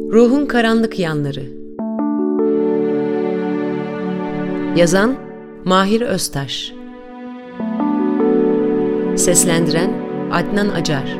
Ruhun Karanlık Yanları. Yazan Mahir Öztaş. Seslendiren Adnan Acar.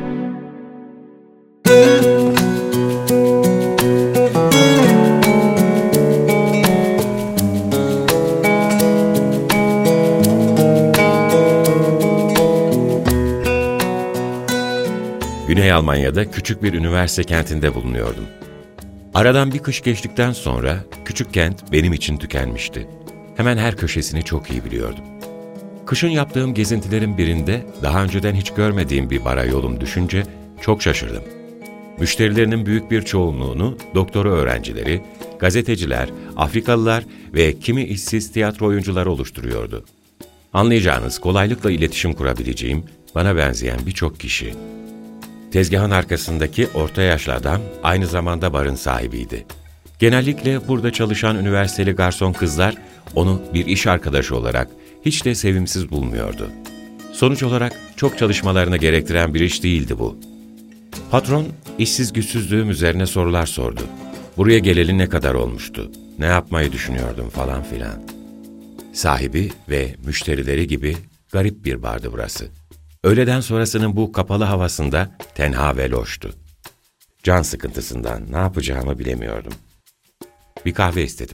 Güney Almanya'da küçük bir üniversite kentinde bulunuyordum. Aradan bir kış geçtikten sonra küçük kent benim için tükenmişti. Hemen her köşesini çok iyi biliyordum. Kışın yaptığım gezintilerin birinde daha önceden hiç görmediğim bir bara yolum düşünce çok şaşırdım. Müşterilerinin büyük bir çoğunluğunu doktora öğrencileri, gazeteciler, Afrikalılar ve kimi işsiz tiyatro oyuncuları oluşturuyordu. Anlayacağınız kolaylıkla iletişim kurabileceğim, bana benzeyen birçok kişi. Tezgahın arkasındaki orta yaşlı adam aynı zamanda barın sahibiydi. Genellikle burada çalışan üniversiteli garson kızlar onu bir iş arkadaşı olarak hiç de sevimsiz bulmuyordu. Sonuç olarak çok çalışmalarını gerektiren bir iş değildi bu. Patron, işsiz güçsüzlüğüm üzerine sorular sordu. Buraya geleli ne kadar olmuştu, ne yapmayı düşünüyordum falan filan. Sahibi ve müşterileri gibi garip bir bardı burası. Öğleden sonrasının bu kapalı havasında tenha ve loştu. Can sıkıntısından ne yapacağımı bilemiyordum. Bir kahve istedim.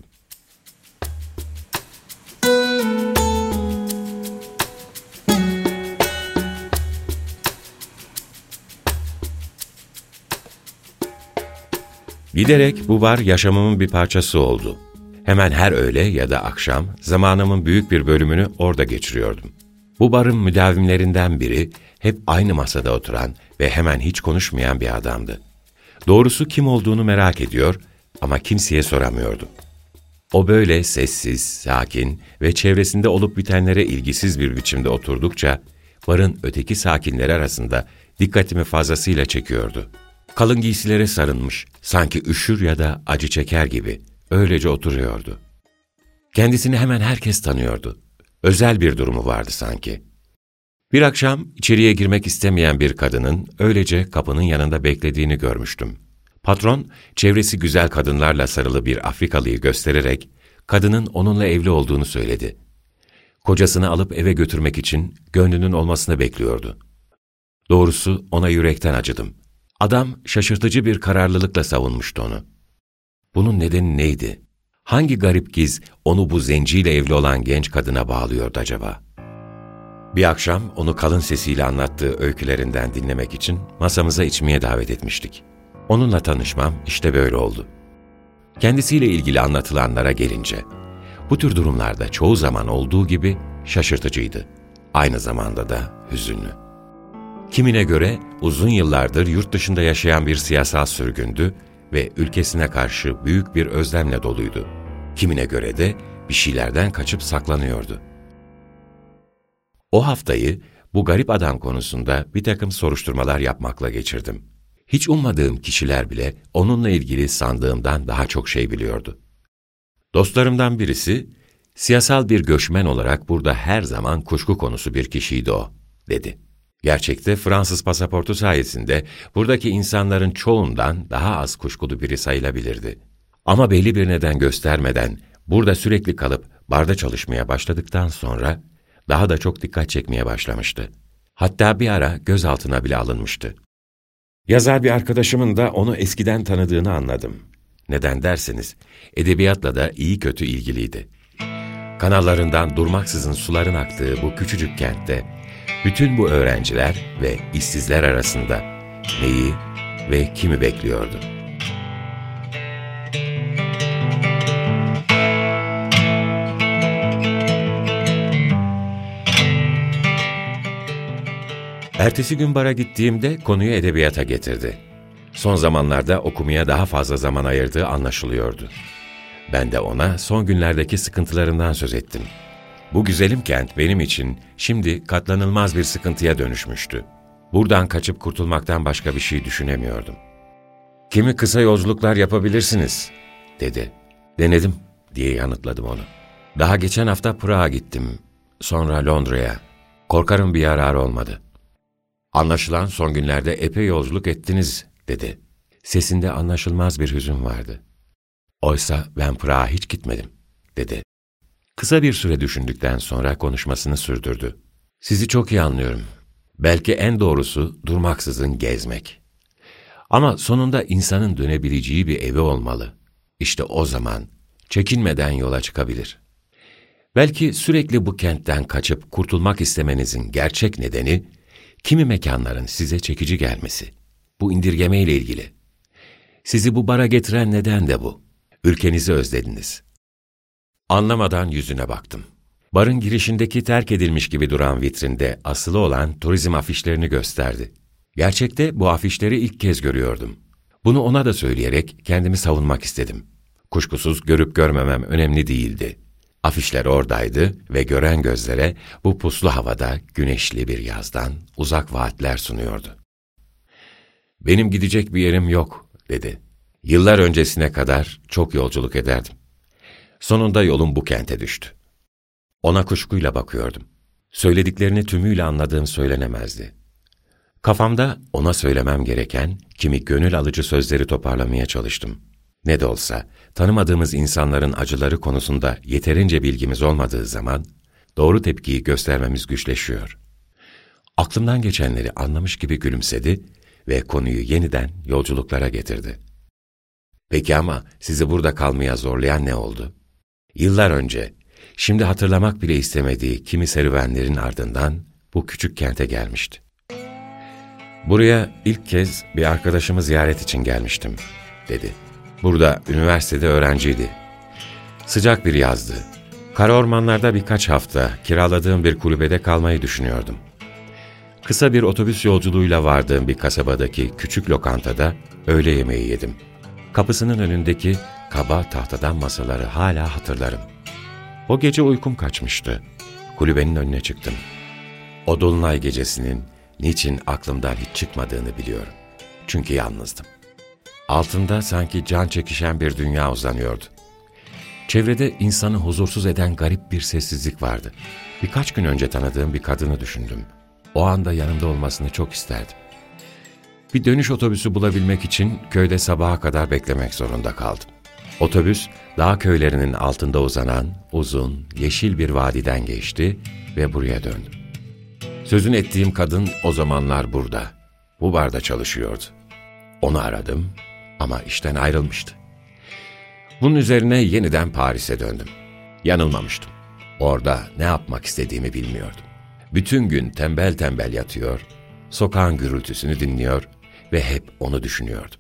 Giderek bu bar yaşamımın bir parçası oldu. Hemen her öğle ya da akşam zamanımın büyük bir bölümünü orada geçiriyordum. Bu barın müdavimlerinden biri hep aynı masada oturan ve hemen hiç konuşmayan bir adamdı. Doğrusu kim olduğunu merak ediyor ama kimseye soramıyordum. O böyle sessiz, sakin ve çevresinde olup bitenlere ilgisiz bir biçimde oturdukça barın öteki sakinleri arasında dikkatimi fazlasıyla çekiyordu. Kalın giysilere sarılmış, sanki üşür ya da acı çeker gibi öylece oturuyordu. Kendisini hemen herkes tanıyordu. Özel bir durumu vardı sanki. Bir akşam içeriye girmek istemeyen bir kadının öylece kapının yanında beklediğini görmüştüm. Patron, çevresi güzel kadınlarla sarılı bir Afrikalıyı göstererek kadının onunla evli olduğunu söyledi. Kocasını alıp eve götürmek için gönlünün olmasını bekliyordu. Doğrusu ona yürekten acıdım. Adam şaşırtıcı bir kararlılıkla savunmuştu onu. Bunun nedeni neydi? Hangi garip giz onu bu zenciyle evli olan genç kadına bağlıyordu acaba? Bir akşam onu kalın sesiyle anlattığı öykülerinden dinlemek için masamıza içmeye davet etmiştik. Onunla tanışmam işte böyle oldu. Kendisiyle ilgili anlatılanlara gelince, bu tür durumlarda çoğu zaman olduğu gibi şaşırtıcıydı. Aynı zamanda da hüzünlü. Kimine göre uzun yıllardır yurt dışında yaşayan bir siyasal sürgündü ve ülkesine karşı büyük bir özlemle doluydu. Kimine göre de bir şeylerden kaçıp saklanıyordu. O haftayı bu garip adam konusunda bir takım soruşturmalar yapmakla geçirdim. Hiç ummadığım kişiler bile onunla ilgili sandığımdan daha çok şey biliyordu. Dostlarımdan birisi, siyasal bir göçmen olarak burada her zaman kuşku konusu bir kişiydi o, dedi. Gerçekte Fransız pasaportu sayesinde buradaki insanların çoğundan daha az kuşkulu biri sayılabilirdi. Ama belli bir neden göstermeden burada sürekli kalıp barda çalışmaya başladıktan sonra daha da çok dikkat çekmeye başlamıştı. Hatta bir ara gözaltına bile alınmıştı. Yazar bir arkadaşımın da onu eskiden tanıdığını anladım. Neden derseniz, edebiyatla da iyi kötü ilgiliydi. Kanallarından durmaksızın suların aktığı bu küçücük kentte, bütün bu öğrenciler ve işsizler arasında neyi ve kimi bekliyordu? Ertesi gün bara gittiğimde konuyu edebiyata getirdi. Son zamanlarda okumaya daha fazla zaman ayırdığı anlaşılıyordu. Ben de ona son günlerdeki sıkıntılarından söz ettim. Bu güzelim kent benim için şimdi katlanılmaz bir sıkıntıya dönüşmüştü. Buradan kaçıp kurtulmaktan başka bir şey düşünemiyordum. "Kimi kısa yolculuklar yapabilirsiniz," dedi. "Denedim," diye yanıtladım onu. "Daha geçen hafta Prag'a gittim, sonra Londra'ya. Korkarım bir yararı olmadı." "Anlaşılan son günlerde epey yolculuk ettiniz," dedi. Sesinde anlaşılmaz bir hüzün vardı. "Oysa ben Prag'a hiç gitmedim," dedi. Kısa bir süre düşündükten sonra konuşmasını sürdürdü. "Sizi çok iyi anlıyorum. Belki en doğrusu durmaksızın gezmek. Ama sonunda insanın dönebileceği bir evi olmalı. İşte o zaman çekinmeden yola çıkabilir. Belki sürekli bu kentten kaçıp kurtulmak istemenizin gerçek nedeni, kimi mekanların size çekici gelmesi. Bu indirgeme ile ilgili. Sizi bu bara getiren neden de bu. Ülkenizi özlediniz." Anlamadan yüzüne baktım. Barın girişindeki terk edilmiş gibi duran vitrinde asılı olan turizm afişlerini gösterdi. Gerçekte bu afişleri ilk kez görüyordum. Bunu ona da söyleyerek kendimi savunmak istedim. Kuşkusuz görüp görmemem önemli değildi. Afişler oradaydı ve gören gözlere bu puslu havada güneşli bir yazdan uzak vaatler sunuyordu. "Benim gidecek bir yerim yok," dedi. "Yıllar öncesine kadar çok yolculuk ederdim. Sonunda yolum bu kente düştü." Ona kuşkuyla bakıyordum. Söylediklerini tümüyle anladığım söylenemezdi. Kafamda ona söylemem gereken kimi gönül alıcı sözleri toparlamaya çalıştım. Ne de olsa tanımadığımız insanların acıları konusunda yeterince bilgimiz olmadığı zaman doğru tepkiyi göstermemiz güçleşiyor. Aklımdan geçenleri anlamış gibi gülümsedi ve konuyu yeniden yolculuklara getirdi. "Peki ama sizi burada kalmaya zorlayan ne oldu?" Yıllar önce, şimdi hatırlamak bile istemediği kimi serüvenlerin ardından bu küçük kente gelmişti. "Buraya ilk kez bir arkadaşımı ziyaret için gelmiştim," dedi. "Burada üniversitede öğrenciydi. Sıcak bir yazdı. Kara ormanlarda birkaç hafta kiraladığım bir kulübede kalmayı düşünüyordum. Kısa bir otobüs yolculuğuyla vardığım bir kasabadaki küçük lokantada öğle yemeği yedim. Kapısının önündeki kaba tahtadan masaları hala hatırlarım. O gece uykum kaçmıştı. Kulübenin önüne çıktım. O dolunay gecesinin niçin aklımdan hiç çıkmadığını biliyorum. Çünkü yalnızdım. Altında sanki can çekişen bir dünya uzanıyordu. Çevrede insanı huzursuz eden garip bir sessizlik vardı. Birkaç gün önce tanıdığım bir kadını düşündüm. O anda yanımda olmasını çok isterdim. Bir dönüş otobüsü bulabilmek için köyde sabaha kadar beklemek zorunda kaldım. Otobüs, dağ köylerinin altında uzanan uzun, yeşil bir vadiden geçti ve buraya döndüm. Sözünü ettiğim kadın o zamanlar burada, bu barda çalışıyordu. Onu aradım ama işten ayrılmıştı. Bunun üzerine yeniden Paris'e döndüm. Yanılmamıştım. Orada ne yapmak istediğimi bilmiyordum. Bütün gün tembel tembel yatıyor, sokağın gürültüsünü dinliyor ve hep onu düşünüyordum.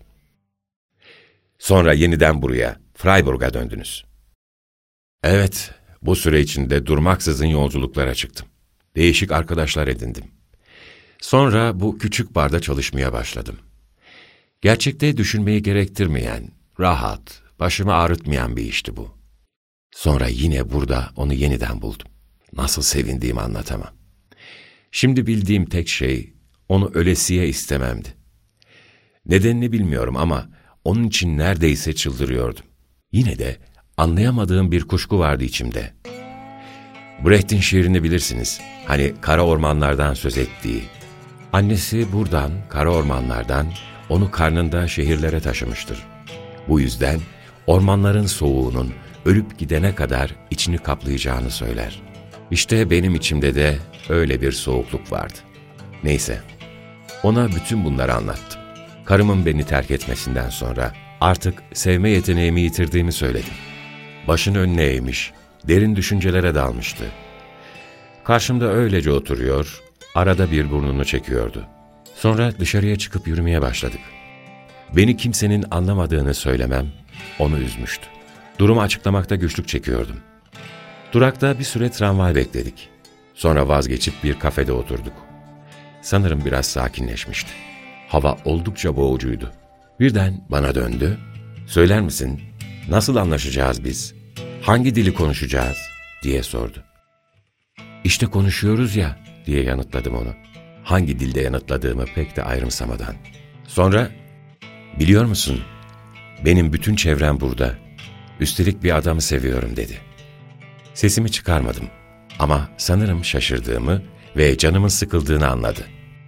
Sonra yeniden buraya, Freiburg'a döndünüz. Evet, bu süre içinde durmaksızın yolculuklara çıktım. Değişik arkadaşlar edindim. Sonra bu küçük barda çalışmaya başladım. Gerçekte düşünmeyi gerektirmeyen, rahat, başımı ağrıtmayan bir işti bu. Sonra yine burada onu yeniden buldum. Nasıl sevindiğimi anlatamam. Şimdi bildiğim tek şey, onu ölesiye istememdi. Nedenini bilmiyorum ama onun için neredeyse çıldırıyordum. Yine de anlayamadığım bir kuşku vardı içimde. Brecht'in şiirini bilirsiniz. Hani kara ormanlardan söz ettiği. Annesi buradan, kara ormanlardan, onu karnında şehirlere taşımıştır. Bu yüzden ormanların soğuğunun ölüp gidene kadar içini kaplayacağını söyler. İşte benim içimde de öyle bir soğukluk vardı. Neyse, ona bütün bunları anlattım. Karımın beni terk etmesinden sonra artık sevme yeteneğimi yitirdiğimi söyledim. Başını önüne eğmiş, derin düşüncelere dalmıştı. Karşımda öylece oturuyor, arada bir burnunu çekiyordu. Sonra dışarıya çıkıp yürümeye başladık. Beni kimsenin anlamadığını söylemem onu üzmüştü. Durumu açıklamakta güçlük çekiyordum. Durakta bir süre tramvay bekledik. Sonra vazgeçip bir kafede oturduk. Sanırım biraz sakinleşmişti. Hava oldukça boğucuydu. Birden bana döndü. "Söyler misin, nasıl anlaşacağız biz? Hangi dili konuşacağız?" diye sordu. "İşte konuşuyoruz ya," diye yanıtladım onu. Hangi dilde yanıtladığımı pek de ayrımsamadan. Sonra, "Biliyor musun, benim bütün çevrem burada. Üstelik bir adamı seviyorum," dedi. Sesimi çıkarmadım ama sanırım şaşırdığımı ve canımın sıkıldığını anladı.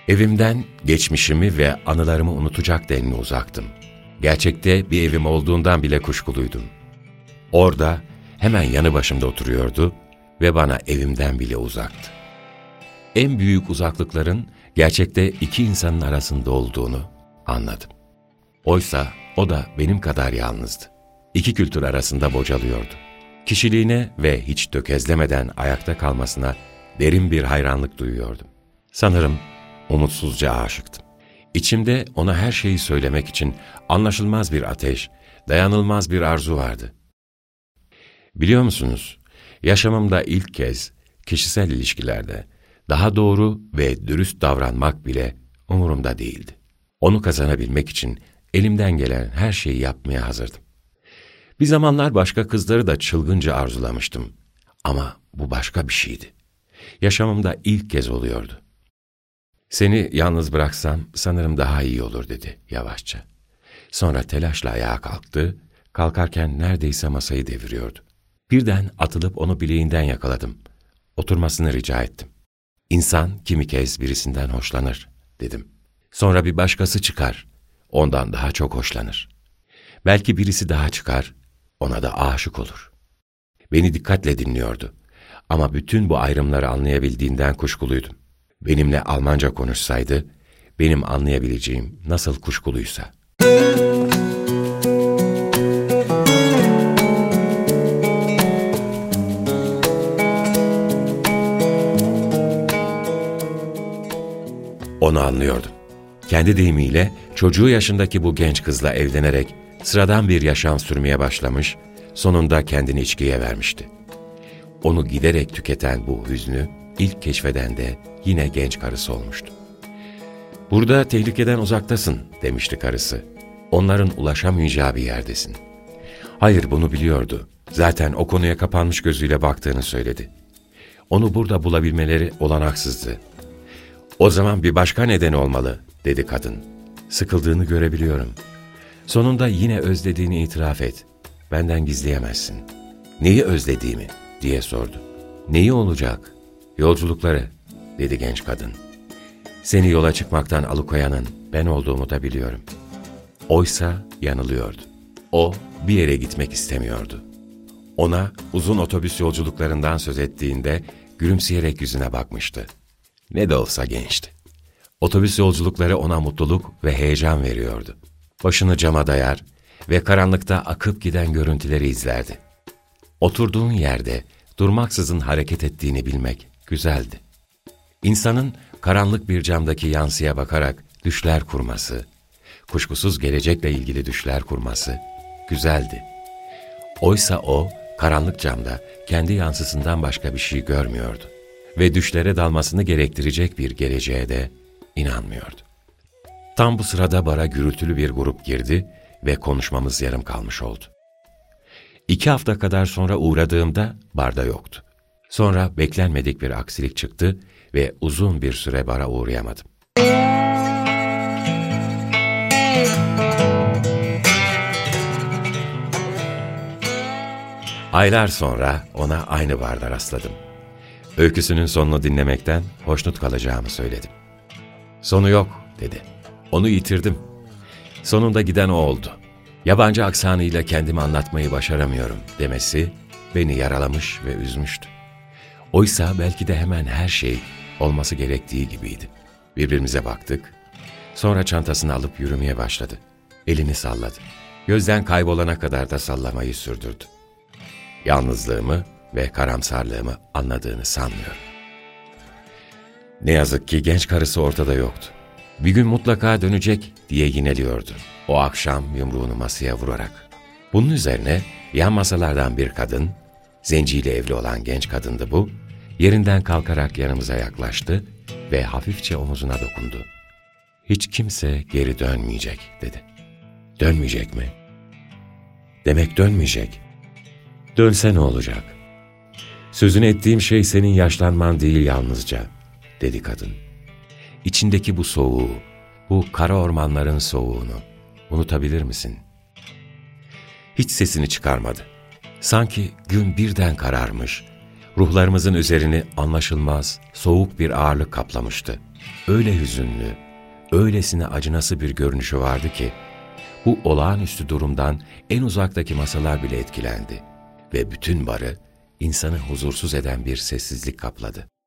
Evimden geçmişimi ve anılarımı unutacak denli uzaktım. Gerçekte bir evim olduğundan bile kuşkuluydum. Orada hemen yanı başımda oturuyordu ve bana evimden bile uzaktı. En büyük uzaklıkların gerçekte iki insanın arasında olduğunu anladım. Oysa o da benim kadar yalnızdı. İki kültür arasında bocalıyordu. Kişiliğine ve hiç tökezlemeden ayakta kalmasına derin bir hayranlık duyuyordum. Sanırım umutsuzca aşıktım. İçimde ona her şeyi söylemek için anlaşılmaz bir ateş, dayanılmaz bir arzu vardı. Biliyor musunuz, yaşamımda ilk kez kişisel ilişkilerde daha doğru ve dürüst davranmak bile umurumda değildi. Onu kazanabilmek için elimden gelen her şeyi yapmaya hazırdım. Bir zamanlar başka kızları da çılgınca arzulamıştım. Ama bu başka bir şeydi. Yaşamımda ilk kez oluyordu. "Seni yalnız bıraksam sanırım daha iyi olur," dedi yavaşça. Sonra telaşla ayağa kalktı, kalkarken neredeyse masayı deviriyordu. Birden atılıp onu bileğinden yakaladım. Oturmasını rica ettim. "İnsan kimi kez birisinden hoşlanır," dedim. "Sonra bir başkası çıkar, ondan daha çok hoşlanır. Belki birisi daha çıkar, ona da aşık olur." Beni dikkatle dinliyordu. Ama bütün bu ayrımları anlayabildiğinden kuşkuluydum. Benimle Almanca konuşsaydı, benim anlayabileceğim nasıl kuşkuluysa. Onu anlıyordum. Kendi deyimiyle çocuğu yaşındaki bu genç kızla evlenerek sıradan bir yaşam sürmeye başlamış, sonunda kendini içkiye vermişti. Onu giderek tüketen bu hüznü ilk keşfeden de yine genç karısı olmuştu. "Burada tehlikeden uzaktasın," demişti karısı. "Onların ulaşamayacağı bir yerdesin." Hayır, bunu biliyordu. Zaten o konuya kapanmış gözüyle baktığını söyledi. Onu burada bulabilmeleri olanaksızdı. "O zaman bir başka nedeni olmalı," dedi kadın. "Sıkıldığını görebiliyorum. Sonunda yine özlediğini itiraf et. Benden gizleyemezsin." "Neyi özlediğimi?" diye sordu. "Neyi olacak?" "Yolculukları," dedi genç kadın. "Seni yola çıkmaktan alıkoyanın ben olduğumu da biliyorum." Oysa yanılıyordu. O bir yere gitmek istemiyordu. Ona uzun otobüs yolculuklarından söz ettiğinde gülümseyerek yüzüne bakmıştı. Ne de olsa gençti. Otobüs yolculukları ona mutluluk ve heyecan veriyordu. Başını cama dayar ve karanlıkta akıp giden görüntüleri izlerdi. Oturduğun yerde durmaksızın hareket ettiğini bilmek güzeldi. İnsanın karanlık bir camdaki yansıya bakarak düşler kurması, kuşkusuz gelecekle ilgili düşler kurması güzeldi. Oysa o, karanlık camda kendi yansısından başka bir şey görmüyordu ve düşlere dalmasını gerektirecek bir geleceğe de inanmıyordu. Tam bu sırada bara gürültülü bir grup girdi ve konuşmamız yarım kalmış oldu. 2 hafta kadar sonra uğradığımda barda yoktu. Sonra beklenmedik bir aksilik çıktı ve uzun bir süre bara uğrayamadım. Aylar sonra ona aynı barda rastladım. Öyküsünün sonunu dinlemekten hoşnut kalacağımı söyledim. "Sonu yok," dedi. "Onu yitirdim. Sonunda giden o oldu. Yabancı aksanıyla kendimi anlatmayı başaramıyorum," demesi beni yaralamış ve üzmüştü. Oysa belki de hemen her şey olması gerektiği gibiydi. Birbirimize baktık. Sonra çantasını alıp yürümeye başladı. Elini salladı. Gözden kaybolana kadar da sallamayı sürdürdü. Yalnızlığımı ve karamsarlığımı anladığını sanmıyorum. Ne yazık ki genç karısı ortada yoktu. Bir gün mutlaka dönecek diye yineliyordu. O akşam yumruğunu masaya vurarak. Bunun üzerine yan masalardan bir kadın, zenciyle evli olan genç kadındı bu, yerinden kalkarak yanımıza yaklaştı ve hafifçe omuzuna dokundu. "Hiç kimse geri dönmeyecek," dedi. "Dönmeyecek mi?" "Demek dönmeyecek. Dönse ne olacak? Sözünü ettiğim şey senin yaşlanman değil yalnızca," dedi kadın. "İçindeki bu soğuğu, bu kara ormanların soğuğunu unutabilir misin?" Hiç sesini çıkarmadı. Sanki gün birden kararmış, ruhlarımızın üzerini anlaşılmaz, soğuk bir ağırlık kaplamıştı. Öyle hüzünlü, öylesine acınası bir görünüşü vardı ki, bu olağanüstü durumdan en uzaktaki masalar bile etkilendi ve bütün barı insanı huzursuz eden bir sessizlik kapladı.